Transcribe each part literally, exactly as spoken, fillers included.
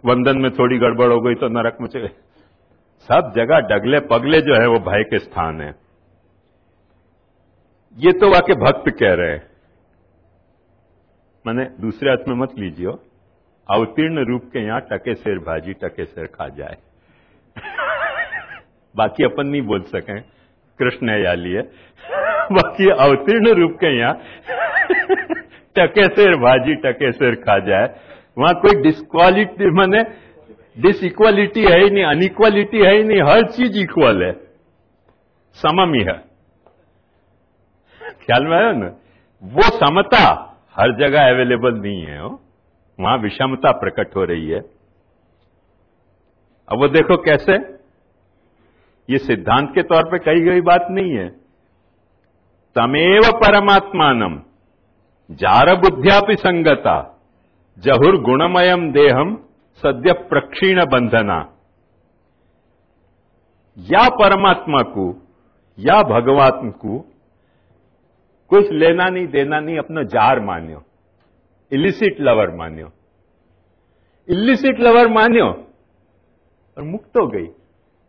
वंदन में थोड़ी गड़बड़ हो गई तो नरक में चले। सब जगह डगले पगले जो है वो भय के स्थान है। ये तो वाके भक्त कह रहे हैं, मैंने दूसरे अर्थ में मत लीजिए। अवतीर्ण रूप के यहां टके सिर भाजी टके सिर खा जाए। बाकी अपन नहीं बोल सकें, कृष्ण है या लिए। बाकी अवतीर्ण रूप के यहां टके सिर भाजी टके सिर खा जाए, वहां कोई डिस्क्वालिटी माने डिस इक्वालिटी है ही नहीं, अनइक्वालिटी है ही नहीं, हर चीज इक्वल है, समम ही है। ख्याल में आया ना? वो समता हर जगह अवेलेबल नहीं है, हो? वहां विषमता प्रकट हो रही है। अब वो देखो कैसे, ये सिद्धांत के तौर पे कही गई बात नहीं है। तमेव परमात्मानम जार बुद्ध्यापि संगता जहुर गुणमयम देहम सद्य प्रक्षीण बंधना। या परमात्मा को या भगवान को कुछ लेना नहीं देना नहीं, अपना जार मान्यो, इलिसिट लवर मान्यो, इलिसिट लवर मान्यो और मुक्त हो गई।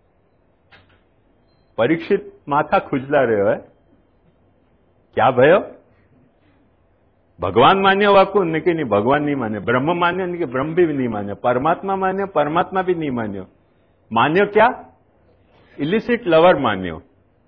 परीक्षित माथा खुजला रहे है, क्या भयो? भगवान मान्यो वाको ने कि नहीं, भगवान नहीं मान्यो। ब्रह्म मान्यो नहीं कि ब्रह्म भी नहीं मान्यो। परमात्मा मान्यो, परमात्मा भी नहीं मान्यो। मान्यो क्या? इलिसिट लवर मान्यो।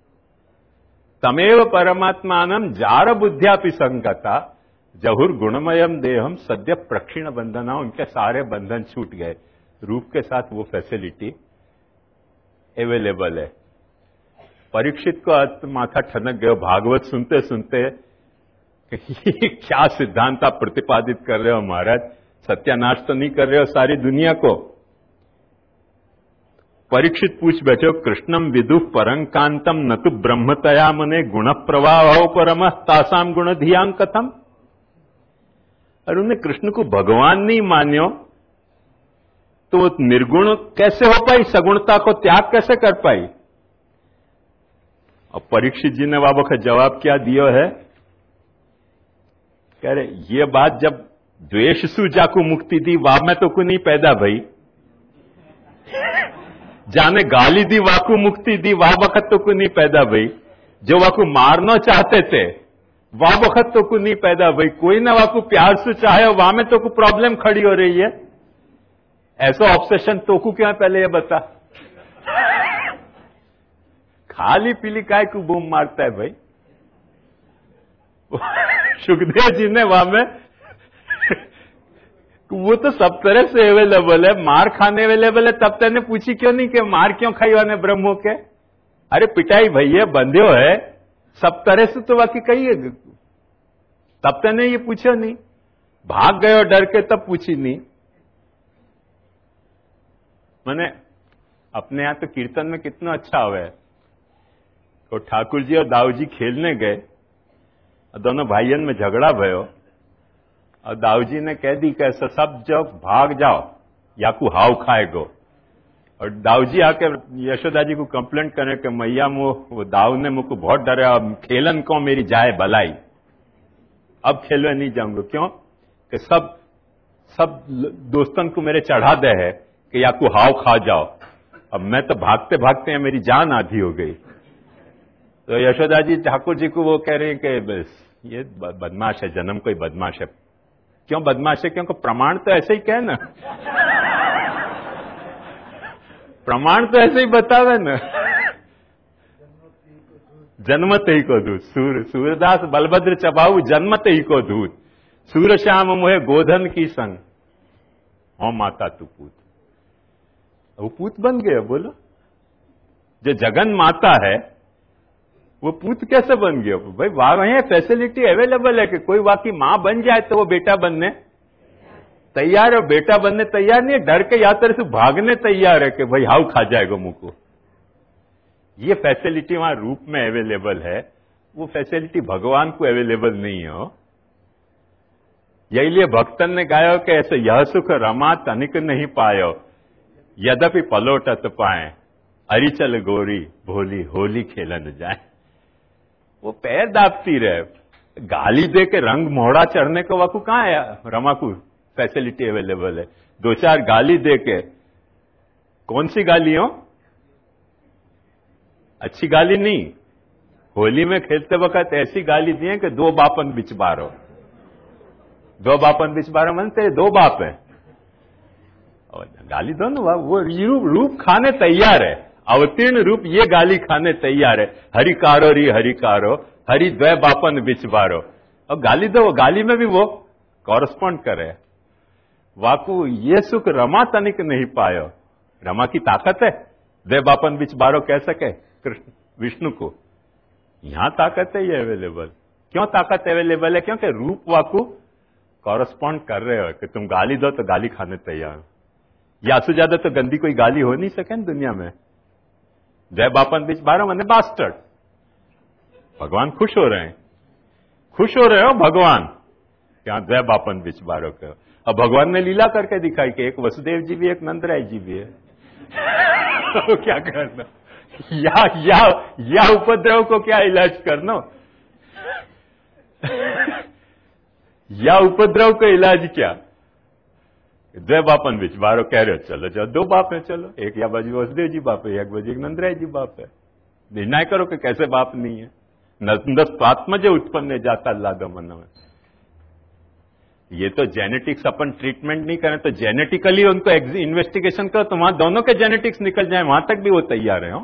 तमेव परमात्मानम जार बुद्ध्यापि संगता जहुर गुणमयम देहम सद्य प्रक्षीण बंधना। उनके सारे बंधन छूट गए। रूप के साथ वो फैसिलिटी अवेलेबल है। परीक्षित को अर्थ माथा ठनक गया। भागवत सुनते सुनते क्या सिद्धांत आप प्रतिपादित कर रहे हो महाराज, सत्यानाश तो नहीं कर रहे हो सारी दुनिया को? परीक्षित पूछ बैठे हो, कृष्णम विदु परंकांतम न तो ब्रह्मतया मने गुण प्रवाह परम तासाम गुण धियांग कथम। और उन्हें कृष्ण को भगवान नहीं मान्यो तो निर्गुण कैसे हो पाई, सगुणता को त्याग कैसे कर पाई? और परीक्षित जी ने बाबा का जवाब क्या दिया है? कह रहे ये बात जब द्वेष सु जाकू मुक्ति दी वाह में तो को नहीं पैदा भई, जाने गाली दी वाकू मुक्ति दी वाह वक्त तो को नहीं पैदा भई, जो वाकू मारना चाहते थे वाह वक्त तो को नहीं पैदा भई, कोई ना वाकू प्यार से चाहे वहां में तो को प्रॉब्लम खड़ी हो रही है। ऐसा ऑब्सेशन तो को क्या पहले ये बता? खाली पीली काय को बूम मारता है भाई? सुखदेव जी ने वहां में वो तो सब तरह से अवेलेबल है, मार खाने अवेलेबल है, तब तेने पूछी क्यों नहीं कि मार क्यों खाई वाने ब्रह्मो के? अरे पिटाई भैया बंध्यो है सब तरह से तो बाकी कही है, तब तेने ये पूछो नहीं, भाग गए डर के तब पूछी नहीं। मैंने अपने यहां तो कीर्तन में कितना अच्छा हुआ है, तो ठाकुर जी और दाऊ जी खेलने गए, दोनों भाइयों में झगड़ा भयो और दाऊ जी ने कह दी कैसे सब जो भाग जाओ या को हाव खाएगो। और दाऊ जी आके यशोदा जी को कंप्लेंट करे कि मैया मो वो दाऊ ने मुझको बहुत डरा, अब खेलन को मेरी जाए भलाई, अब खेलने नहीं जाऊंगा। क्यों कि सब सब दोस्तन को मेरे चढ़ा दे है कि या को हाव खा जाओ, अब मैं तो भागते भागते मेरी जान आधी हो गई। तो यशोदा जी ठाकुर जी को वो कह रहे हैं कि बस ये बदमाश है, जन्म कोई बदमाश है। क्यों बदमाश है? क्योंकि प्रमाण तो ऐसे ही कहे ना, प्रमाण तो ऐसे ही बतावे ना, जन्मत ही को दूत। सूर सूरदास बलभद्र चबाऊ जन्मत ही को दूत, सूर श्याम मोहे गोधन की संग, हो माता तू पूत। वो पूत बन गया। बोलो जो जगन माता है वो पूत कैसे बन गया? भाई वहां फैसिलिटी अवेलेबल है कि कोई वाकई मां बन जाए तो वो बेटा बनने तैयार है, बेटा बनने तैयार नहीं है, डर के यात्रा से भागने तैयार है कि भाई हाउ खा जाएगा मुझको। ये फैसिलिटी वहां रूप में अवेलेबल है, वो फैसिलिटी भगवान को अवेलेबल नहीं हो। यही लिए भक्तन ने गाया कि ऐसे यह सुख रमा तनिक नहीं पायो, यद्यपि पलोटत पाए, अरिचल गोरी भोली होली खेलन जाए। वो पैर दाबती रहे, गाली दे के रंग मोहड़ा चढ़ने को वाकू कहां है? रमा को फैसिलिटी अवेलेबल है, दो चार गाली दे के, कौन सी गाली हो? अच्छी गाली नहीं, होली में खेलते वक्त ऐसी गाली दी है कि दो बापन बिच बारो, दो बापन बिच बारो मन तेरे दो बाप है, और गाली दो ना, वो रूप, रूप खाने तैयार है, अवतीर्ण रूप ये गाली खाने तैयार है। हरि कारो री हरि कारो, हरि द्वय बापन बिच बारो, और गाली दो, वो गाली में भी वो कॉरस्पॉन्ड करे। वाकु ये सुख रमा तनिक नहीं पायो, रमा की ताकत है द्वय बापन बिच बारो कह सके कृष्ण विष्णु को, यहां ताकत है ये अवेलेबल। क्यों ताकत अवेलेबल है? क्योंकि रूप वाकु कॉरस्पॉन्ड कर रहे हो कि तुम गाली दो तो गाली खाने तैयार हो। या से ज्यादा तो गंदी कोई गाली हो नहीं सके दुनिया में। जय बापन बीच बारह मने बास्टर्ड, भगवान खुश हो रहे हैं, खुश हो रहे हो भगवान, क्या जय बापन बीच बारह के। अब भगवान ने लीला करके दिखाई कि एक वसुदेव जी भी, एक नंदराय जी भी है। तो क्या करना, या या या उपद्रव को क्या इलाज करना, या उपद्रव का इलाज क्या? जय बापन बीच बारो कह रहे हो, चलो चलो दो बाप है, चलो एक या बाजू वसुदेव जी बाप है, एक बाजू एक नंदराय जी बाप है। निर्णय करो कि कैसे बाप नहीं है। नंदस्वात्म जो उत्पन्न जाता लादो मन में। ये तो जेनेटिक्स अपन ट्रीटमेंट नहीं करें तो जेनेटिकली उनको इन्वेस्टिगेशन करो तो वहां दोनों के जेनेटिक्स निकल जाए, वहां तक भी वो तैयार है। हो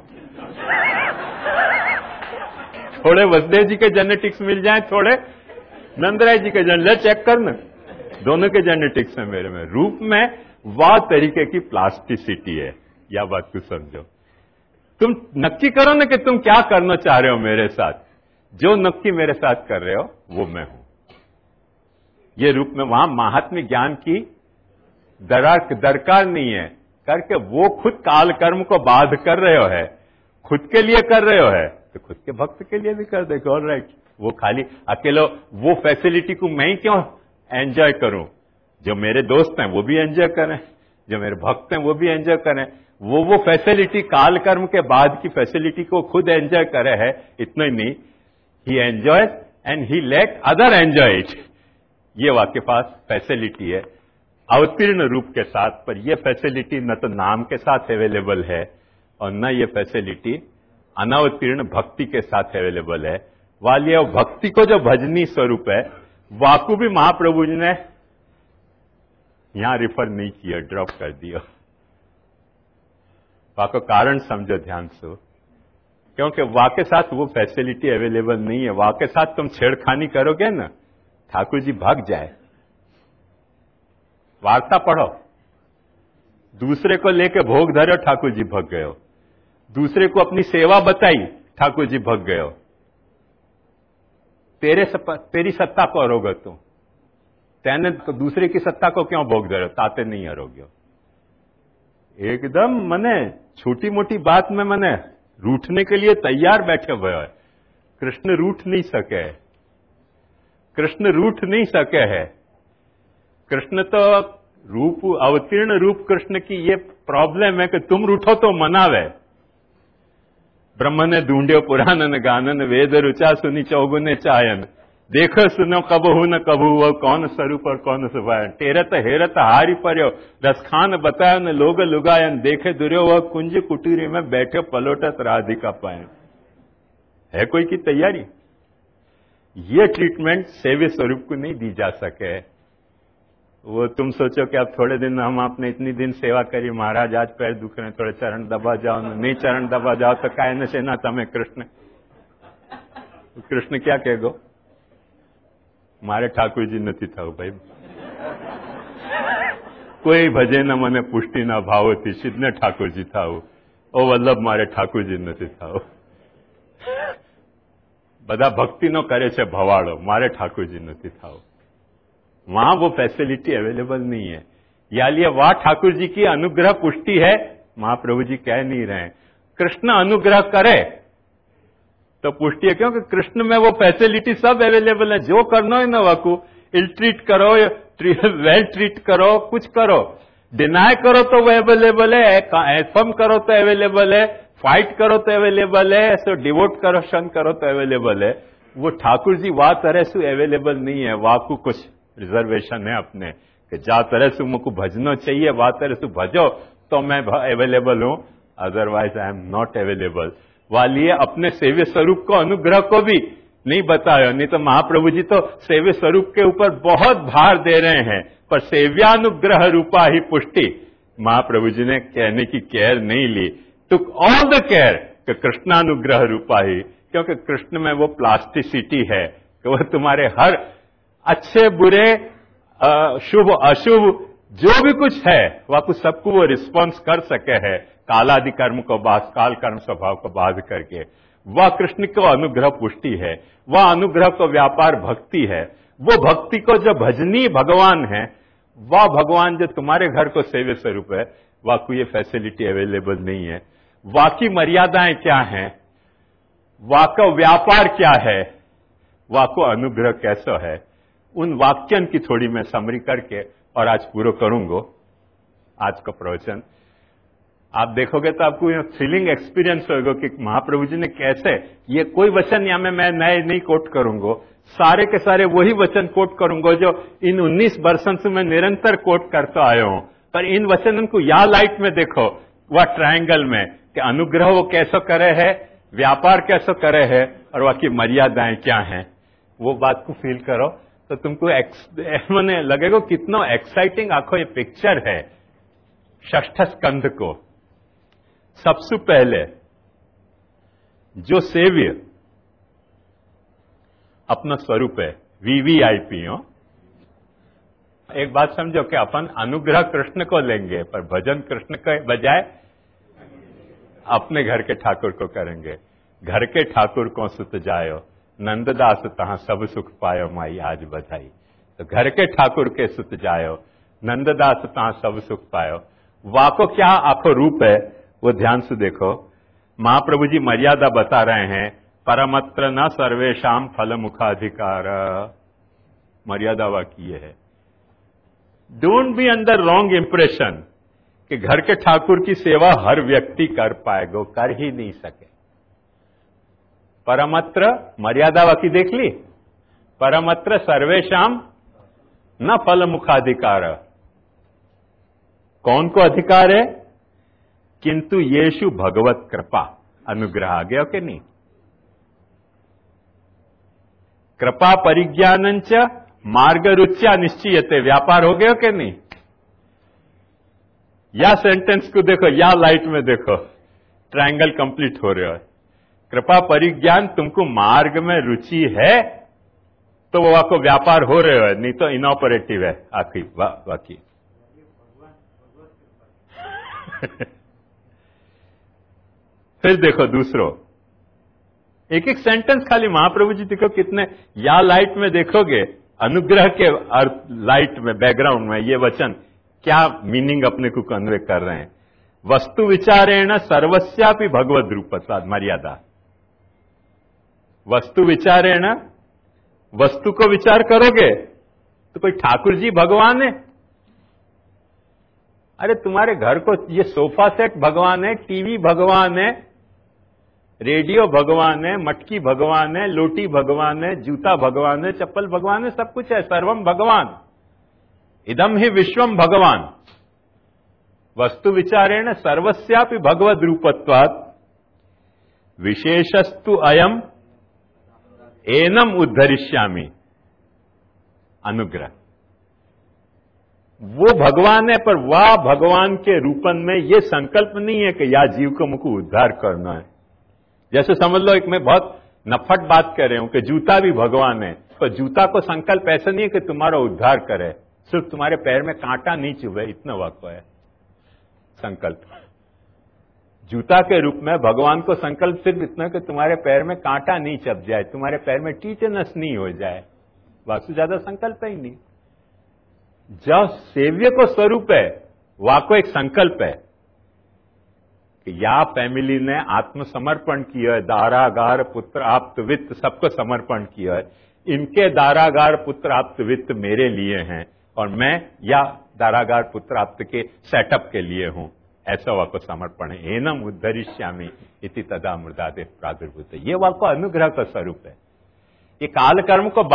थोड़े वसुदेव जी के जेनेटिक्स मिल जाए, थोड़े नंदराय जी के जेनेटिक्स चेक करना, दोनों के जेनेटिक्स है मेरे में। रूप में वाह तरीके की प्लास्टिसिटी है, या बात को समझो। तुम नक्की करो ना कि तुम क्या करना चाह रहे हो मेरे साथ, जो नक्की मेरे साथ कर रहे हो वो मैं हूं। ये रूप में वहां महात्म्य ज्ञान की दरार दरकार नहीं है, करके वो खुद काल कर्म को बाध कर रहे हो है, खुद के लिए कर रहे हो है तो खुद के भक्त के लिए भी कर देखो। ऑल राइट, वो खाली अकेले वो फैसिलिटी को मैं ही क्यों एंजॉय करूं, जो मेरे दोस्त हैं वो भी एंजॉय करें, जो मेरे भक्त हैं वो भी एंजॉय करें। वो वो फैसिलिटी काल कर्म के बाद की फैसिलिटी को खुद एंजॉय करे है, इतना ही नहीं, he enjoy and he let other enjoy it. ये वाके पास फैसिलिटी है अवतीर्ण रूप के साथ, पर यह फैसिलिटी न तो नाम के साथ अवेलेबल है और न ये फैसिलिटी अनावतीर्ण भक्ति के साथ अवेलेबल है। वालिया भक्ति को जो भजनी स्वरूप है, वाकु भी महाप्रभु जी ने यहां रिफर नहीं किया, ड्रॉप कर दिया। वाको कारण समझो ध्यान से, क्योंकि वाके साथ वो फैसिलिटी अवेलेबल नहीं है। वाके साथ तुम छेड़खानी करोगे ना, ठाकुर जी भाग जाए। वार्ता पढ़ो, दूसरे को लेके भोग धरो, ठाकुर जी भग गए हो। दूसरे को अपनी सेवा बताई, ठाकुर जी भग गए हो। तेरे सप, तेरी सत्ता को अरोगे तुम, तेने तो दूसरे की सत्ता को क्यों भोग धरो, ताते नहीं अरोगे। एकदम मने छोटी मोटी बात में मने रूठने के लिए तैयार बैठे हुए हैं। कृष्ण रूठ नहीं सके, कृष्ण रूठ नहीं सके है। कृष्ण तो रूप अवतीर्ण रूप कृष्ण की ये प्रॉब्लम है कि तुम रूठो तो मनावे। ब्रह्म ने ढूंढ्यो पुराणन गानन, वेद रुचा सुनी चौगुने चायन, देखो सुनो कबहू न कबू वो कौन स्वरूप और कौन सुभायन। टेरत हेरत हारी पर्यो रसखान बतायो न लोग लुगायन, देखे दुर्यो वह कुंज कुटीरी में बैठे पलोटत राधिका पायन। है कोई की तैयारी? ये ट्रीटमेंट सेव्य स्वरूप को नहीं दी जा सके। वो तुम सोचो कि अब थोड़े दिन हम आपने इतनी दिन सेवा करी, महाराज आज पैर दुख रहे, थोड़े चरण दबा जाओ, नहीं चरण दबा जाओ तो कायने से ना तमें कृष्ण। कृष्ण क्या कहेगो, मारे ठाकुर जी नहीं था भाई, कोई भजे न मने पुष्टि ना भाव थी, सिद्धने ठाकुर जी था ओ वल्लभ, मारे ठाकुर जी नहीं था। બધા ભક્તિનો કરે છે ભવાડો, મારે ઠાકોરજી નથી થાવ। वहां वो फैसिलिटी अवेलेबल नहीं है। या लिए वहां ठाकुर जी की अनुग्रह पुष्टि है, महाप्रभु जी कह नहीं रहे। कृष्ण अनुग्रह करे तो पुष्टि है, क्योंकि कृष्ण में वो फैसिलिटी सब अवेलेबल है। जो करना है ना वाकू, इल ट्रीट करो, वेल ट्रीट करो, कुछ करो, डिनाई करो तो वो अवेलेबल है, एफर्म करो तो अवेलेबल है, फाइट करो तो अवेलेबल है, सो डिवोट करो शन करो तो अवेलेबल है। वो ठाकुर जी वाह तरह से अवेलेबल नहीं है। वाकू कुछ रिजर्वेशन है अपने, कि जा तरह से मुझको भजनो चाहिए वा तरह से भजो तो मैं अवेलेबल हूं, otherwise I am not available. वालिए अपने सेव्य स्वरूप को, अनुग्रह को भी नहीं बताया। नहीं तो महाप्रभु जी तो सेव्य स्वरूप के ऊपर बहुत भार दे रहे हैं, पर सेव्यानुग्रह रूपा ही पुष्टि महाप्रभु जी ने कहने की केयर नहीं ली। टुक ऑल द केयर कि कृष्णानुग्रह रूपा ही, क्योंकि कृष्ण में वो प्लास्टिसिटी है कि वो तुम्हारे हर अच्छे बुरे शुभ अशुभ जो भी कुछ है वह कुछ सबको वो रिस्पॉन्स कर सके है, कालादि कर्म को बाध, काल कर्म स्वभाव को बाध करके। वह कृष्ण को अनुग्रह पुष्टि है, वह अनुग्रह को व्यापार भक्ति है। वो भक्ति को जो भजनीय भगवान है, वह भगवान जो तुम्हारे घर को सेव्य स्वरूप है, वह को ये फैसिलिटी अवेलेबल नहीं है। वह की मर्यादाएं क्या हैं, वह का व्यापार क्या है, वह को अनुग्रह कैसा है, उन वाक्यन की थोड़ी मैं समरी करके और आज पूरा करूंगा आज का प्रवचन। आप देखोगे तो आपको यह थ्रिलिंग एक्सपीरियंस होगा कि महाप्रभु जी ने कैसे, ये कोई वचन या मैं मैं नए नहीं कोट करूंगा, सारे के सारे वही वचन कोट करूंगा जो इन उन्नीस वर्षों से मैं निरंतर कोट करता आया हूं। पर इन वचनों को या लाइट में देखो, वह ट्रायंगल में कि अनुग्रह वो कैसे करे है, व्यापार कैसे करे है, और वह की मर्यादाएं क्या हैं, वो बात को फील करो तो तुमको मैंने लगेगा कितना एक्साइटिंग आखो ये पिक्चर है। षष्ठ स्कंध को सबसे पहले जो सेव्य अपना स्वरूप है, वीवीआईपी हो। एक बात समझो कि अपन अनुग्रह कृष्ण को लेंगे, पर भजन कृष्ण के बजाय अपने घर के ठाकुर को करेंगे। घर के ठाकुर को सुत जायो, नंददास तहां सब सुख पायो, माई आज बधाई। तो घर के ठाकुर के सुत जायो, नंददास तहां सब सुख पायो। वाको क्या आखो रूप है, वो ध्यान से देखो। महाप्रभु जी मर्यादा बता रहे हैं, परमत्र न सर्वेशाम फल मुखाधिकार। मर्यादा वाकी ये है, don't be under wrong impression कि घर के ठाकुर की सेवा हर व्यक्ति कर पाएगा, कर ही नहीं सके। परमत्र मर्यादा वाकी देख ली, परमत्र सर्वेशाम न फल मुखाधिकार। कौन को अधिकार है, किंतु येषु भगवत कृपा, अनुग्रह आ गया कि नहीं। कृपा परिज्ञानंच मार्ग रुच्या निश्चयते, व्यापार हो गया कि नहीं। या सेंटेंस को देखो, या लाइट में देखो, ट्रायंगल कंप्लीट हो रहा है। कृपा परिज्ञान तुमको मार्ग में रुचि है तो वो आपको व्यापार हो रहे हो, नहीं तो इनऑपरेटिव है आखिरी वा, वाकी। फिर देखो दूसरो, एक एक सेंटेंस खाली महाप्रभु जी देखो कितने, या लाइट में देखोगे अनुग्रह के अर्थ लाइट में, बैकग्राउंड में ये वचन क्या मीनिंग अपने को कन्वे कर रहे हैं। वस्तु विचारेण सर्वस्यापि भगवद रूपत्वाद, मर्यादा। वस्तु विचारेण, वस्तु को विचार करोगे तो कोई ठाकुर जी भगवान है। अरे तुम्हारे घर को ये सोफा सेट भगवान है, टीवी भगवान है, रेडियो भगवान है, मटकी भगवान है, लोटी भगवान है, जूता भगवान है, चप्पल भगवान है, सब कुछ है, सर्वम भगवान। इदम ही विश्वम भगवान। वस्तु विचारेण सर्वस्यापि भगवद रूपत्वात् विशेषस्तु अयम एनम उद्धरिष्यामि। अनुग्रह वो भगवान है, पर वह भगवान के रूपन में ये संकल्प नहीं है कि या जीव को मुझको उद्धार करना है। जैसे समझ लो, एक मैं बहुत नफट बात कर रहा हूं कि जूता भी भगवान है, तो जूता को संकल्प ऐसा नहीं है कि तुम्हारा उद्धार करे, सिर्फ तुम्हारे पैर में कांटा नहीं चुभे, इतना वाक्य है संकल्प। जूता के रूप में भगवान को संकल्प सिर्फ इतना कि तुम्हारे पैर में कांटा नहीं चप जाए, तुम्हारे पैर में टीटेनस नहीं हो जाए, वास्तु ज्यादा संकल्प ही नहीं। जो सेव्य को स्वरूप है, वाको एक संकल्प है कि या फैमिली ने आत्मसमर्पण किया है, दारागार पुत्र आप्त वित्त सबको समर्पण किया है, इनके दारागार पुत्र आप्त वित्त मेरे लिए हैं और मैं या दारागार पुत्र आप्त के सेटअप के लिए हूं, ऐसा वाको समर्पण है। एनम उद्धरिष्यामि इति तदा मृदादेव प्रादुर्भूत, ये वाको अनुग्रह का स्वरूप है। ये काल कर्म को